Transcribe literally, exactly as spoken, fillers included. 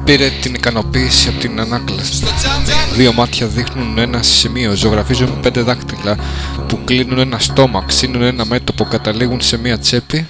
πήρε την ικανοποίηση από την ανάκλαση. Δύο μάτια δείχνουν ένα σημείο, ζωγραφίζουν πέντε δάχτυλα που κλείνουν ένα στόμα, ξύνουν ένα μέτωπο, καταλήγουν σε μια τσέπη